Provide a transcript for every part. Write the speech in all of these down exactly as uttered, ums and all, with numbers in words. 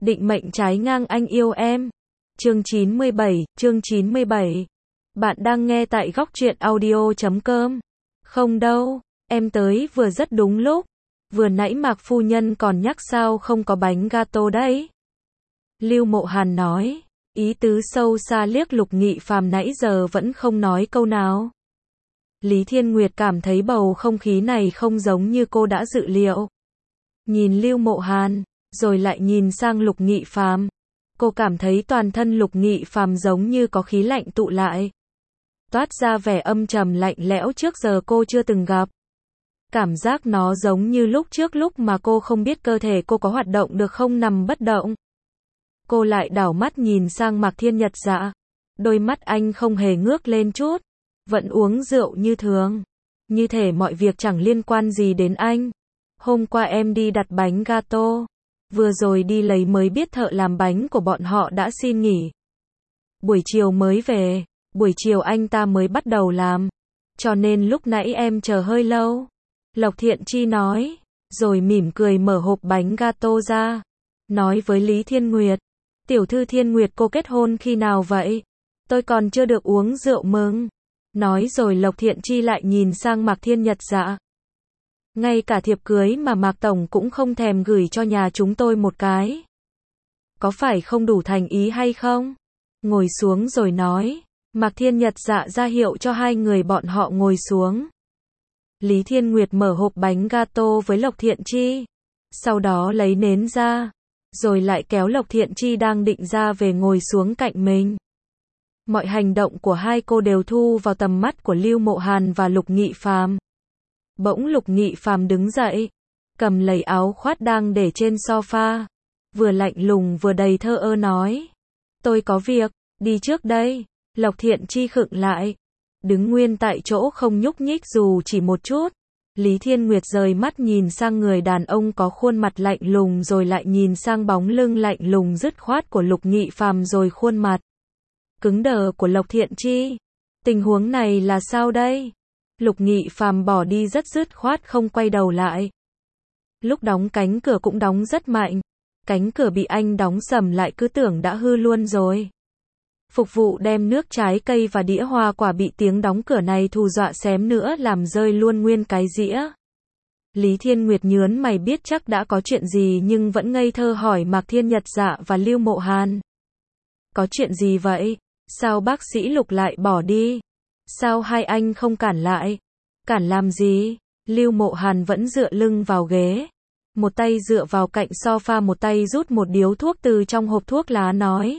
định mệnh trái ngang anh yêu em. Chương chín mươi bảy, chương chín mươi bảy. Bạn đang nghe tại góc truyện audio chấm com. Không đâu, em tới vừa rất đúng lúc. Vừa nãy Mạc phu nhân còn nhắc sao không có bánh gato đấy. Lưu Mộ Hàn nói, ý tứ sâu xa liếc Lục Nghị Phàm nãy giờ vẫn không nói câu nào. Lý Thiên Nguyệt cảm thấy bầu không khí này không giống như cô đã dự liệu. Nhìn Lưu Mộ Hàn, rồi lại nhìn sang Lục Nghị Phàm. Cô cảm thấy toàn thân Lục Nghị Phàm giống như có khí lạnh tụ lại. Toát ra vẻ âm trầm lạnh lẽo trước giờ cô chưa từng gặp. Cảm giác nó giống như lúc trước lúc mà cô không biết cơ thể cô có hoạt động được không nằm bất động. Cô lại đảo mắt nhìn sang Mạc Thiên Nhật Dạ. Đôi mắt anh không hề ngước lên chút. Vẫn uống rượu như thường. Như thể mọi việc chẳng liên quan gì đến anh. Hôm qua em đi đặt bánh gato. Vừa rồi đi lấy mới biết thợ làm bánh của bọn họ đã xin nghỉ. Buổi chiều mới về. Buổi chiều anh ta mới bắt đầu làm. Cho nên lúc nãy em chờ hơi lâu. Lộc Thiện Chi nói. Rồi mỉm cười mở hộp bánh gato ra. Nói với Lý Thiên Nguyệt. Tiểu thư Thiên Nguyệt cô kết hôn khi nào vậy? Tôi còn chưa được uống rượu mừng. Nói rồi Lộc Thiện Chi lại nhìn sang Mạc Thiên Nhật Dạ. Ngay cả thiệp cưới mà Mạc Tổng cũng không thèm gửi cho nhà chúng tôi một cái. Có phải không đủ thành ý hay không? Ngồi xuống rồi nói. Mạc Thiên Nhật Dạ ra hiệu cho hai người bọn họ ngồi xuống. Lý Thiên Nguyệt mở hộp bánh gato với Lộc Thiện Chi. Sau đó lấy nến ra. Rồi lại kéo Lộc Thiện Chi đang định ra về ngồi xuống cạnh mình. Mọi hành động của hai cô đều thu vào tầm mắt của Lưu Mộ Hàn và Lục Nghị Phàm. Bỗng Lục Nghị Phàm đứng dậy, cầm lấy áo khoác đang để trên sofa, vừa lạnh lùng vừa đầy thơ ơ nói. Tôi có việc, đi trước đây. Lộc Thiện Chi khựng lại, đứng nguyên tại chỗ không nhúc nhích dù chỉ một chút. Lý Thiên Nguyệt rời mắt nhìn sang người đàn ông có khuôn mặt lạnh lùng rồi lại nhìn sang bóng lưng lạnh lùng dứt khoát của Lục Nghị Phàm rồi khuôn mặt cứng đờ của Lộc Thiện Chi. Tình huống này là sao đây? Lục Nghị Phàm bỏ đi rất dứt khoát không quay đầu lại. Lúc đóng cánh cửa cũng đóng rất mạnh. Cánh cửa bị anh đóng sầm lại cứ tưởng đã hư luôn rồi. Phục vụ đem nước trái cây và đĩa hoa quả bị tiếng đóng cửa này thù dọa xém nữa làm rơi luôn nguyên cái dĩa. Lý Thiên Nguyệt nhớn mày biết chắc đã có chuyện gì nhưng vẫn ngây thơ hỏi Mạc Thiên Nhật Dạ và Lưu Mộ Hàn. Có chuyện gì vậy? Sao bác sĩ Lục lại bỏ đi? Sao hai anh không cản lại? Cản làm gì? Lưu Mộ Hàn vẫn dựa lưng vào ghế. Một tay dựa vào cạnh sofa một tay rút một điếu thuốc từ trong hộp thuốc lá nói.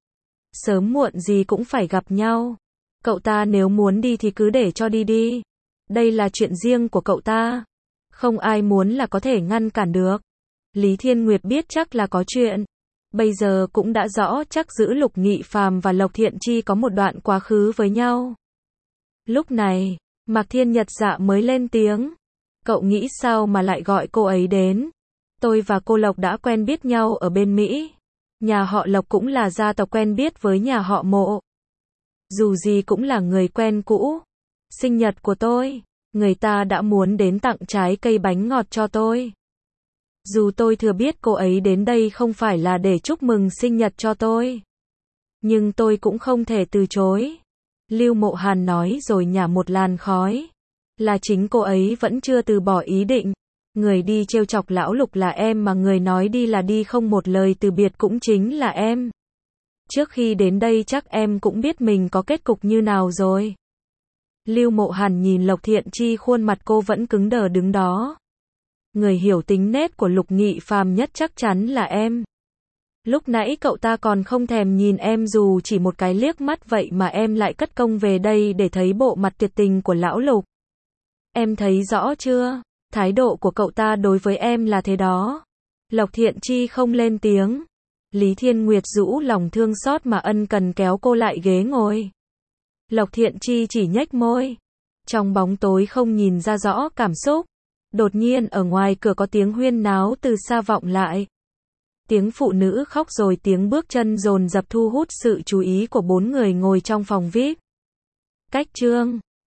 Sớm muộn gì cũng phải gặp nhau. Cậu ta nếu muốn đi thì cứ để cho đi đi. Đây là chuyện riêng của cậu ta. Không ai muốn là có thể ngăn cản được. Lý Thiên Nguyệt biết chắc là có chuyện. Bây giờ cũng đã rõ chắc giữ Lục Nghị Phàm và Lộc Thiện Chi có một đoạn quá khứ với nhau. Lúc này, Mạc Thiên Nhật Dạ mới lên tiếng. Cậu nghĩ sao mà lại gọi cô ấy đến? Tôi và cô Lộc đã quen biết nhau ở bên Mỹ. Nhà họ Lộc cũng là gia tộc quen biết với nhà họ Mộ. Dù gì cũng là người quen cũ. Sinh nhật của tôi, người ta đã muốn đến tặng trái cây bánh ngọt cho tôi. Dù tôi thừa biết cô ấy đến đây không phải là để chúc mừng sinh nhật cho tôi. Nhưng tôi cũng không thể từ chối. Lưu Mộ Hàn nói rồi nhả một làn khói. Là chính cô ấy vẫn chưa từ bỏ ý định. Người đi trêu chọc lão Lục là em mà người nói đi là đi không một lời từ biệt cũng chính là em. Trước khi đến đây chắc em cũng biết mình có kết cục như nào rồi. Lưu Mộ Hàn nhìn Lộc Thiện Chi khuôn mặt cô vẫn cứng đờ đứng đó. Người hiểu tính nết của Lục Nghị Phàm nhất chắc chắn là em. Lúc nãy cậu ta còn không thèm nhìn em dù chỉ một cái liếc mắt vậy mà em lại cất công về đây để thấy bộ mặt tuyệt tình của lão Lục. Em thấy rõ chưa? Thái độ của cậu ta đối với em là thế đó. Lộc Thiện Chi không lên tiếng. Lý Thiên Nguyệt rũ lòng thương xót mà ân cần kéo cô lại ghế ngồi. Lộc Thiện Chi chỉ nhếch môi. Trong bóng tối không nhìn ra rõ cảm xúc. Đột nhiên ở ngoài cửa có tiếng huyên náo từ xa vọng lại. Tiếng phụ nữ khóc rồi tiếng bước chân dồn dập thu hút sự chú ý của bốn người ngồi trong phòng vi ai pi. Cách chương